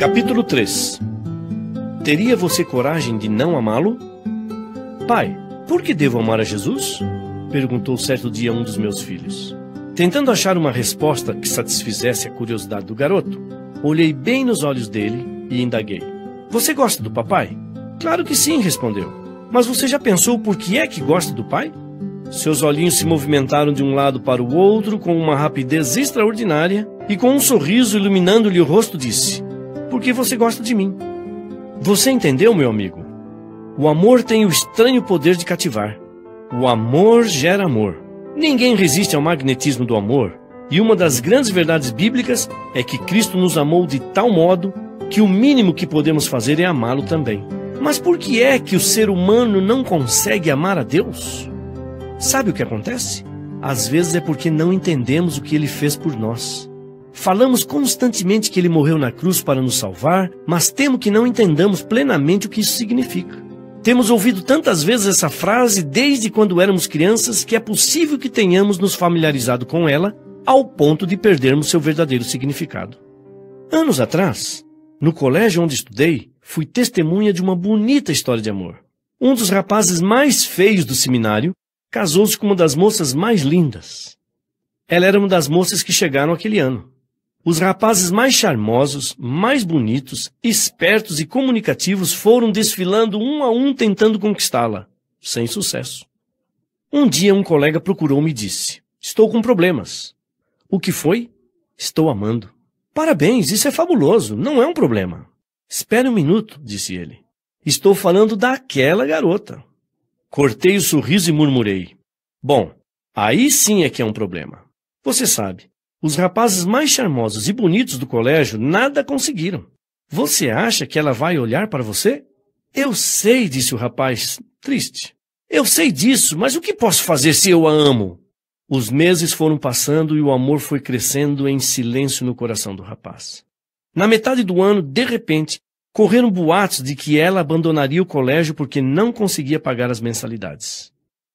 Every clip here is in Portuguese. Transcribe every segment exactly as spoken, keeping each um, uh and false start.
Capítulo três. Teria você coragem de não amá-lo? Pai, por que devo amar a Jesus? Perguntou certo dia um dos meus filhos. Tentando achar uma resposta que satisfizesse a curiosidade do garoto, olhei bem nos olhos dele e indaguei. Você gosta do papai? Claro que sim, respondeu. Mas você já pensou por que é que gosta do pai? Seus olhinhos se movimentaram de um lado para o outro com uma rapidez extraordinária e com um sorriso iluminando-lhe o rosto disse: porque você gosta de mim. Você entendeu, meu amigo? O amor tem o estranho poder de cativar. O amor gera amor. Ninguém resiste ao magnetismo do amor, e uma das grandes verdades bíblicas é que Cristo nos amou de tal modo que o mínimo que podemos fazer é amá-lo também. Mas por que é que o ser humano não consegue amar a Deus? Sabe o que acontece? Às vezes é porque não entendemos o que Ele fez por nós. Falamos constantemente que Ele morreu na cruz para nos salvar, mas temo que não entendamos plenamente o que isso significa. Temos ouvido tantas vezes essa frase desde quando éramos crianças que é possível que tenhamos nos familiarizado com ela ao ponto de perdermos seu verdadeiro significado. Anos atrás, no colégio onde estudei, fui testemunha de uma bonita história de amor. Um dos rapazes mais feios do seminário casou-se com uma das moças mais lindas. Ela era uma das moças que chegaram aquele ano. Os rapazes mais charmosos, mais bonitos, espertos e comunicativos foram desfilando um a um tentando conquistá-la, sem sucesso. Um dia um colega procurou-me e disse: estou com problemas. O que foi? Estou amando. Parabéns, isso é fabuloso, não é um problema. Espere um minuto, disse ele. Estou falando daquela garota. Cortei o sorriso e murmurei: bom, aí sim é que é um problema. Você sabe, os rapazes mais charmosos e bonitos do colégio nada conseguiram. Você acha que ela vai olhar para você? Eu sei, disse o rapaz, triste. Eu sei disso, mas o que posso fazer se eu a amo? Os meses foram passando e o amor foi crescendo em silêncio no coração do rapaz. Na metade do ano, de repente, correram boatos de que ela abandonaria o colégio porque não conseguia pagar as mensalidades.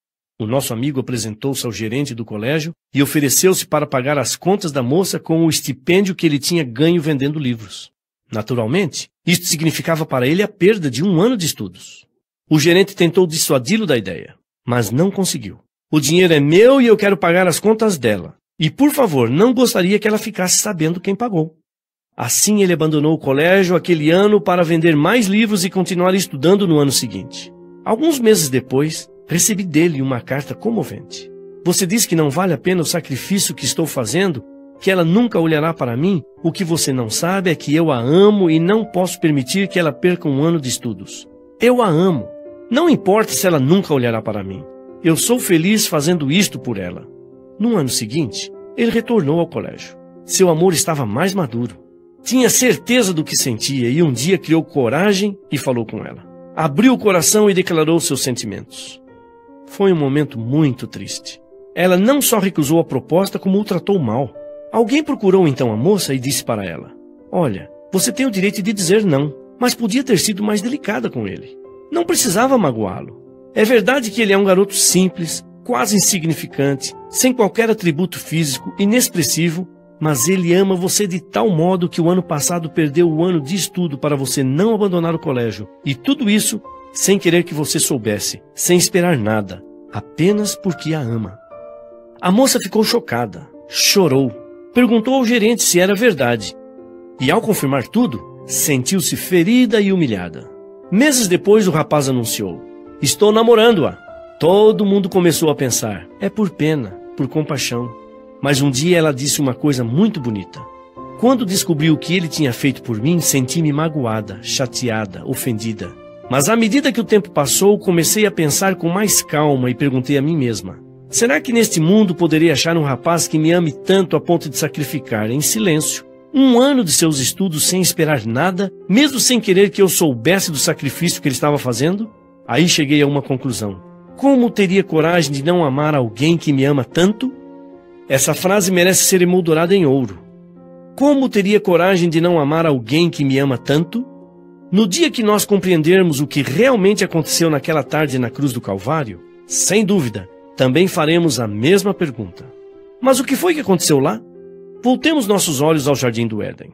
O nosso amigo apresentou-se ao gerente do colégio e ofereceu-se para pagar as contas da moça com o estipêndio que ele tinha ganho vendendo livros. Naturalmente, isto significava para ele a perda de um ano de estudos. O gerente tentou dissuadi-lo da ideia, mas não conseguiu. O dinheiro é meu e eu quero pagar as contas dela. E, por favor, não gostaria que ela ficasse sabendo quem pagou. Assim ele abandonou o colégio aquele ano para vender mais livros e continuar estudando no ano seguinte. Alguns meses depois, recebi dele uma carta comovente. Você diz que não vale a pena o sacrifício que estou fazendo, que ela nunca olhará para mim? O que você não sabe é que eu a amo e não posso permitir que ela perca um ano de estudos. Eu a amo. Não importa se ela nunca olhará para mim. Eu sou feliz fazendo isto por ela. No ano seguinte, ele retornou ao colégio. Seu amor estava mais maduro. Tinha certeza do que sentia e um dia criou coragem e falou com ela. Abriu o coração e declarou seus sentimentos. Foi um momento muito triste. Ela não só recusou a proposta, como o tratou mal. Alguém procurou então a moça e disse para ela: olha, você tem o direito de dizer não, mas podia ter sido mais delicada com ele. Não precisava magoá-lo. É verdade que ele é um garoto simples, quase insignificante, sem qualquer atributo físico, inexpressivo, mas ele ama você de tal modo que o ano passado perdeu o ano de estudo para você não abandonar o colégio. E tudo isso sem querer que você soubesse, sem esperar nada, apenas porque a ama. A moça ficou chocada, chorou, perguntou ao gerente se era verdade. E ao confirmar tudo, sentiu-se ferida e humilhada. Meses depois o rapaz anunciou: estou namorando-a. Todo mundo começou a pensar: é por pena, por compaixão. Mas um dia ela disse uma coisa muito bonita. Quando descobri o que ele tinha feito por mim, senti-me magoada, chateada, ofendida. Mas à medida que o tempo passou, comecei a pensar com mais calma e perguntei a mim mesma: será que neste mundo poderei achar um rapaz que me ame tanto a ponto de sacrificar, em silêncio, um ano de seus estudos sem esperar nada, mesmo sem querer que eu soubesse do sacrifício que ele estava fazendo? Aí cheguei a uma conclusão. Como teria coragem de não amar alguém que me ama tanto? Essa frase merece ser emoldurada em ouro. Como teria coragem de não amar alguém que me ama tanto? No dia que nós compreendermos o que realmente aconteceu naquela tarde na cruz do Calvário, sem dúvida, também faremos a mesma pergunta. Mas o que foi que aconteceu lá? Voltemos nossos olhos ao Jardim do Éden.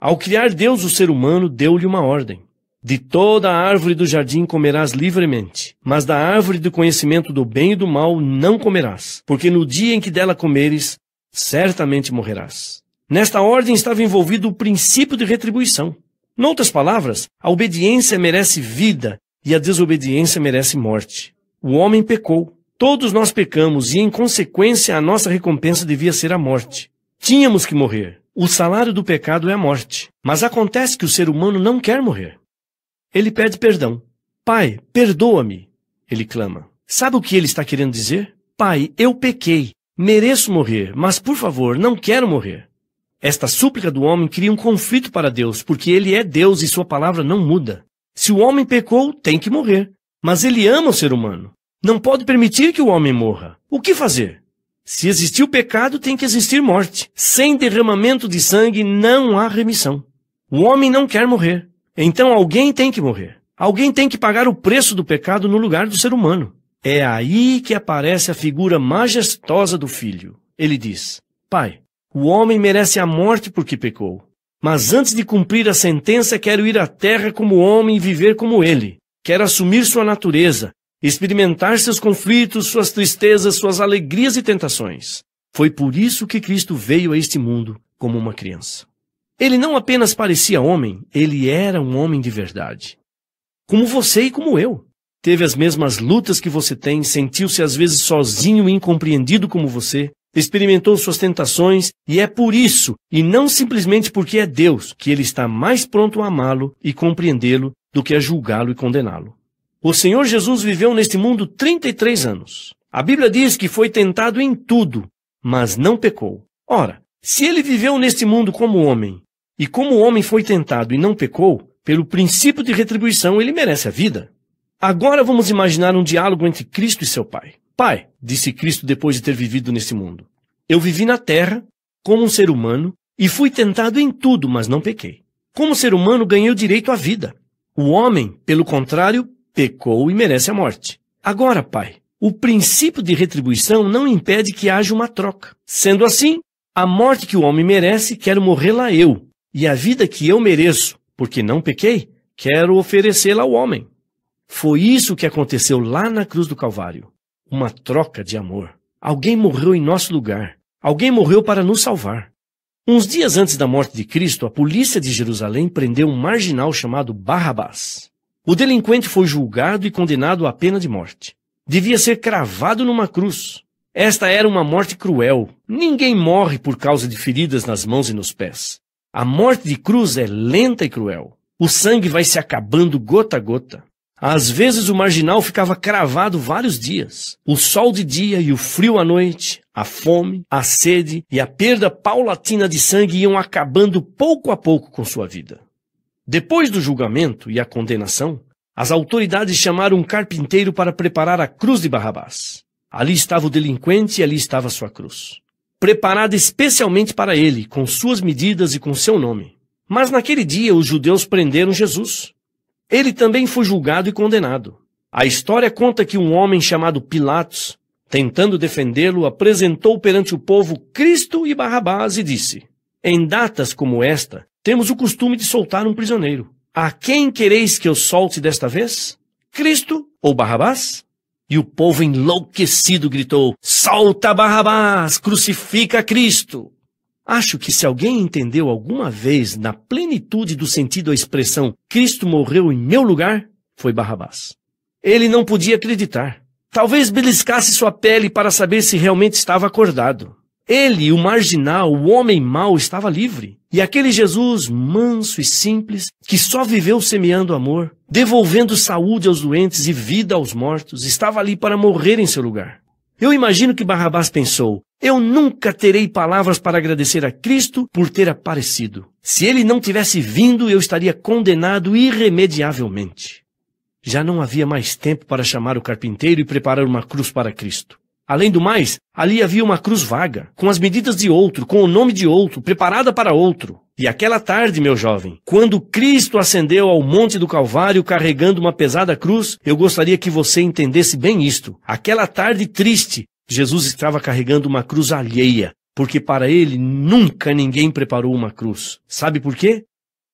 Ao criar Deus o ser humano, deu-lhe uma ordem. De toda a árvore do jardim comerás livremente, mas da árvore do conhecimento do bem e do mal não comerás, porque no dia em que dela comeres, certamente morrerás. Nesta ordem estava envolvido o princípio de retribuição. Noutras palavras, a obediência merece vida e a desobediência merece morte. O homem pecou. Todos nós pecamos e, em consequência, a nossa recompensa devia ser a morte. Tínhamos que morrer. O salário do pecado é a morte. Mas acontece que o ser humano não quer morrer. Ele pede perdão. Pai, perdoa-me, ele clama. Sabe o que ele está querendo dizer? Pai, eu pequei. Mereço morrer, mas, por favor, não quero morrer. Esta súplica do homem cria um conflito para Deus, porque ele é Deus e sua palavra não muda. Se o homem pecou, tem que morrer. Mas ele ama o ser humano. Não pode permitir que o homem morra. O que fazer? Se existiu pecado, tem que existir morte. Sem derramamento de sangue, não há remissão. O homem não quer morrer. Então alguém tem que morrer. Alguém tem que pagar o preço do pecado no lugar do ser humano. É aí que aparece a figura majestosa do Filho. Ele diz, Pai, o homem merece a morte porque pecou. Mas antes de cumprir a sentença, quero ir à terra como homem e viver como ele. Quero assumir sua natureza, experimentar seus conflitos, suas tristezas, suas alegrias e tentações. Foi por isso que Cristo veio a este mundo como uma criança. Ele não apenas parecia homem, ele era um homem de verdade. Como você e como eu. Teve as mesmas lutas que você tem, sentiu-se às vezes sozinho e incompreendido como você, experimentou suas tentações, e é por isso, e não simplesmente porque é Deus, que ele está mais pronto a amá-lo e compreendê-lo do que a julgá-lo e condená-lo. O Senhor Jesus viveu neste mundo trinta e três anos. A Bíblia diz que foi tentado em tudo, mas não pecou. Ora, se ele viveu neste mundo como homem, e como o homem foi tentado e não pecou, pelo princípio de retribuição ele merece a vida. Agora vamos imaginar um diálogo entre Cristo e seu Pai. Pai, disse Cristo depois de ter vivido nesse mundo, eu vivi na terra como um ser humano e fui tentado em tudo, mas não pequei. Como ser humano ganhei o direito à vida. O homem, pelo contrário, pecou e merece a morte. Agora, Pai, o princípio de retribuição não impede que haja uma troca. Sendo assim, a morte que o homem merece, quero morrê-la eu. E a vida que eu mereço, porque não pequei, quero oferecê-la ao homem. Foi isso que aconteceu lá na cruz do Calvário. Uma troca de amor. Alguém morreu em nosso lugar. Alguém morreu para nos salvar. Uns dias antes da morte de Cristo, a polícia de Jerusalém prendeu um marginal chamado Barrabás. O delinquente foi julgado e condenado à pena de morte. Devia ser cravado numa cruz. Esta era uma morte cruel. Ninguém morre por causa de feridas nas mãos e nos pés. A morte de cruz é lenta e cruel. O sangue vai se acabando gota a gota. Às vezes o marginal ficava cravado vários dias. O sol de dia e o frio à noite, a fome, a sede e a perda paulatina de sangue iam acabando pouco a pouco com sua vida. Depois do julgamento e a condenação, as autoridades chamaram um carpinteiro para preparar a cruz de Barrabás. Ali estava o delinquente e ali estava sua cruz, preparada especialmente para ele, com suas medidas e com seu nome. Mas naquele dia os judeus prenderam Jesus. Ele também foi julgado e condenado. A história conta que um homem chamado Pilatos, tentando defendê-lo, apresentou perante o povo Cristo e Barrabás e disse, em datas como esta, temos o costume de soltar um prisioneiro. A quem quereis que eu solte desta vez? Cristo ou Barrabás? E o povo enlouquecido gritou, solta Barrabás, crucifica Cristo. Acho que se alguém entendeu alguma vez na plenitude do sentido a expressão Cristo morreu em meu lugar, foi Barrabás. Ele não podia acreditar. Talvez beliscasse sua pele para saber se realmente estava acordado. Ele, o marginal, o homem mau, estava livre. E aquele Jesus manso e simples, que só viveu semeando amor, devolvendo saúde aos doentes e vida aos mortos, estava ali para morrer em seu lugar. Eu imagino que Barrabás pensou, eu nunca terei palavras para agradecer a Cristo por ter aparecido. Se ele não tivesse vindo, eu estaria condenado irremediavelmente. Já não havia mais tempo para chamar o carpinteiro e preparar uma cruz para Cristo. Além do mais, ali havia uma cruz vaga, com as medidas de outro, com o nome de outro, preparada para outro. E aquela tarde, meu jovem, quando Cristo ascendeu ao Monte do Calvário carregando uma pesada cruz, eu gostaria que você entendesse bem isto. Aquela tarde triste, Jesus estava carregando uma cruz alheia, porque para ele nunca ninguém preparou uma cruz. Sabe por quê?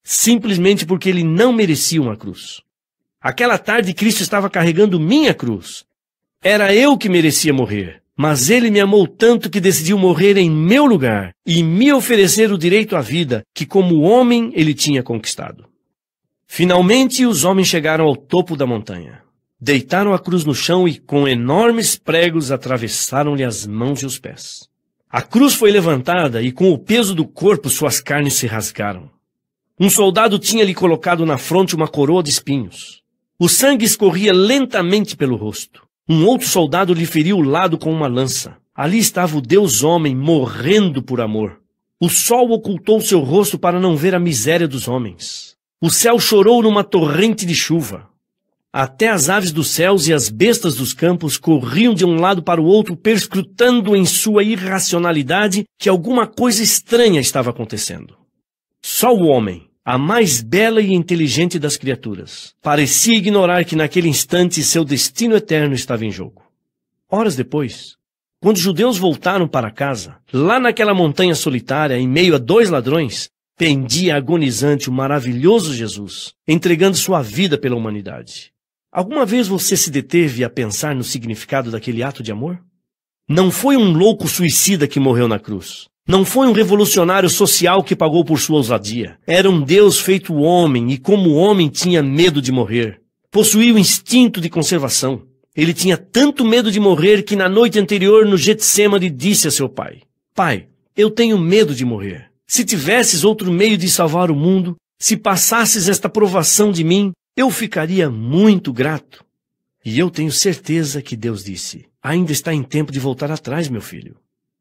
simplesmente porque ele não merecia uma cruz. Aquela tarde, Cristo estava carregando minha cruz. Era eu que merecia morrer, mas ele me amou tanto que decidiu morrer em meu lugar e me oferecer o direito à vida que, como homem, ele tinha conquistado. Finalmente, os homens chegaram ao topo da montanha. Deitaram a cruz no chão e, com enormes pregos, atravessaram-lhe as mãos e os pés. A cruz foi levantada e, com o peso do corpo, suas carnes se rasgaram. Um soldado tinha-lhe colocado na fronte uma coroa de espinhos. O sangue escorria lentamente pelo rosto. Um outro soldado lhe feriu o lado com uma lança. Ali estava o Deus homem morrendo por amor. O sol ocultou seu rosto para não ver a miséria dos homens. O céu chorou numa torrente de chuva. Até as aves dos céus e as bestas dos campos corriam de um lado para o outro, perscrutando em sua irracionalidade que alguma coisa estranha estava acontecendo. Só o homem, a mais bela e inteligente das criaturas, parecia ignorar que naquele instante seu destino eterno estava em jogo. Horas depois, quando os judeus voltaram para casa, lá naquela montanha solitária, em meio a dois ladrões, pendia agonizante o maravilhoso Jesus, entregando sua vida pela humanidade. Alguma vez você se deteve a pensar no significado daquele ato de amor? Não foi um louco suicida que morreu na cruz. Não foi um revolucionário social que pagou por sua ousadia. Era um Deus feito homem e, como homem, tinha medo de morrer. Possuía o instinto de conservação. Ele tinha tanto medo de morrer que na noite anterior no Getsêmani disse a seu pai: Pai, eu tenho medo de morrer. Se tivesses outro meio de salvar o mundo, se passasses esta provação de mim, eu ficaria muito grato. E eu tenho certeza que Deus disse: ainda está em tempo de voltar atrás, meu filho.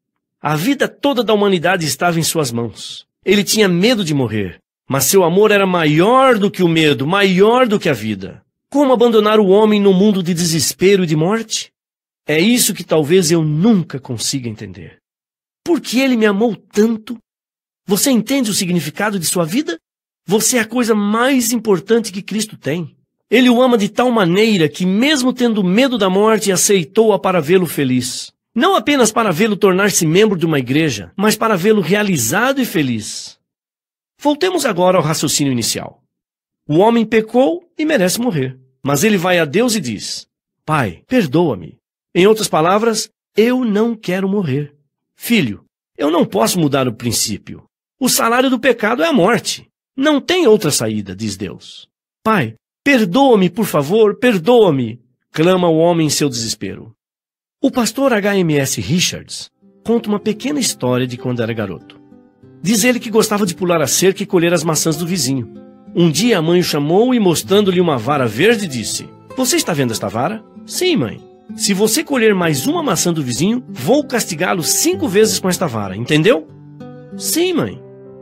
A vida toda da humanidade estava em suas mãos. Ele tinha medo de morrer, mas seu amor era maior do que o medo, maior do que a vida. Como abandonar o homem no mundo de desespero e de morte? É isso que talvez eu nunca consiga entender. Por que ele me amou tanto? Você entende o significado de sua vida? Você é a coisa mais importante que Cristo tem. Ele o ama de tal maneira que, mesmo tendo medo da morte, aceitou-a para vê-lo feliz. Não apenas para vê-lo tornar-se membro de uma igreja, mas para vê-lo realizado e feliz. Voltemos agora ao raciocínio inicial. O homem pecou e merece morrer. Mas ele vai a Deus e diz: Pai, perdoa-me. Em outras palavras, eu não quero morrer. Filho, eu não posso mudar o princípio. O salário do pecado é a morte. Não tem outra saída, diz Deus. Pai, perdoa-me, por favor, perdoa-me, clama o homem em seu desespero. O pastor H M S Richards conta uma pequena história de quando era garoto. Diz ele que gostava de pular a cerca e colher as maçãs do vizinho. Um dia a mãe o chamou e, mostrando-lhe uma vara verde, disse: Você está vendo esta vara? Sim, mãe. Se você colher mais uma maçã do vizinho, vou castigá-lo cinco vezes com esta vara, entendeu? Sim, mãe.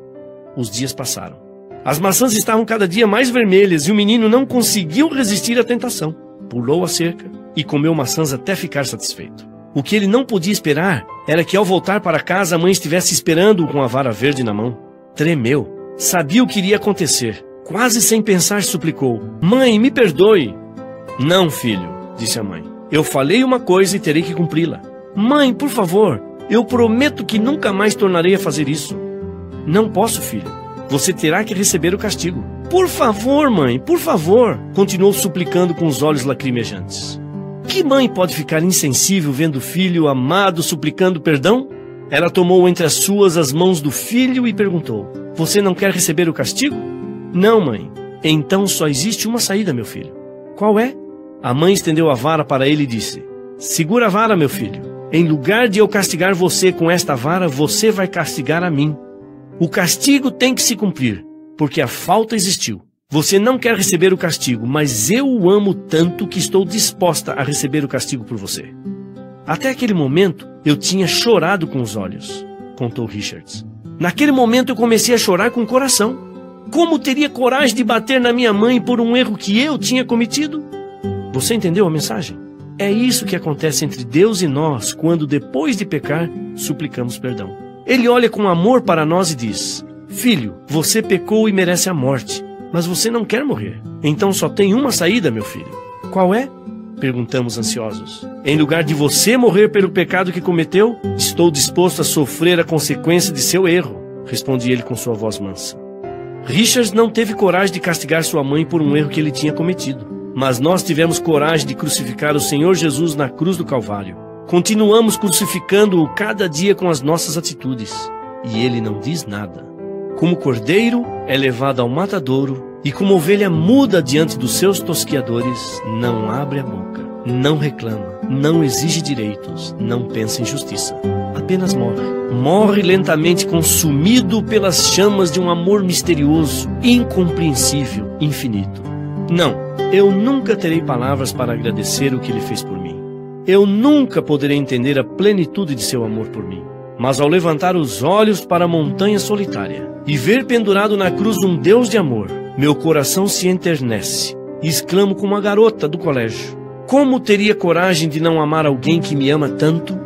Os dias passaram. As maçãs estavam cada dia mais vermelhas e o menino não conseguiu resistir à tentação. Pulou a cerca e comeu maçãs até ficar satisfeito. O que ele não podia esperar era que, ao voltar para casa, a mãe estivesse esperando-o com a vara verde na mão. Tremeu. Sabia o que iria acontecer. Quase sem pensar, suplicou: Mãe, me perdoe. Não, filho, disse a mãe. Eu falei uma coisa e terei que cumpri-la. Mãe, por favor, eu prometo que nunca mais tornarei a fazer isso. Não posso, filho. Você terá que receber o castigo. Por favor, mãe, por favor, continuou suplicando com os olhos lacrimejantes. Que mãe pode ficar insensível vendo o filho amado suplicando perdão? Ela tomou entre as suas as mãos do filho e perguntou: Você não quer receber o castigo? Não, mãe. Então só existe uma saída, meu filho. Qual é? A mãe estendeu a vara para ele e disse: Segura a vara, meu filho. Em lugar de eu castigar você com esta vara, você vai castigar a mim. O castigo tem que se cumprir, porque a falta existiu. Você não quer receber o castigo, mas eu o amo tanto que estou disposta a receber o castigo por você. Até aquele momento, eu tinha chorado com os olhos, contou Richards. Naquele momento eu comecei a chorar com o coração. Como teria coragem de bater na minha mãe por um erro que eu tinha cometido? Você entendeu a mensagem? É isso que acontece entre Deus e nós quando, depois de pecar, suplicamos perdão. Ele olha com amor para nós e diz: Filho, você pecou e merece a morte, mas você não quer morrer. Então só tem uma saída, meu filho. Qual é? Perguntamos ansiosos. Em lugar de você morrer pelo pecado que cometeu, estou disposto a sofrer a consequência de seu erro, responde ele com sua voz mansa. Richards não teve coragem de castigar sua mãe por um erro que ele tinha cometido. Mas nós tivemos coragem de crucificar o Senhor Jesus na cruz do Calvário. Continuamos crucificando-o cada dia com as nossas atitudes. E ele não diz nada. Como cordeiro é levado ao matadouro, e como ovelha muda diante dos seus tosquiadores, não abre a boca, não reclama, não exige direitos, não pensa em justiça. Apenas morre. Morre lentamente, consumido pelas chamas de um amor misterioso, incompreensível, infinito. Não, eu nunca terei palavras para agradecer o que ele fez por mim. Eu nunca poderei entender a plenitude de seu amor por mim. Mas ao levantar os olhos para a montanha solitária e ver pendurado na cruz um Deus de amor, meu coração se enternece e exclamo como uma garota do colégio: como teria coragem de não amar alguém que me ama tanto?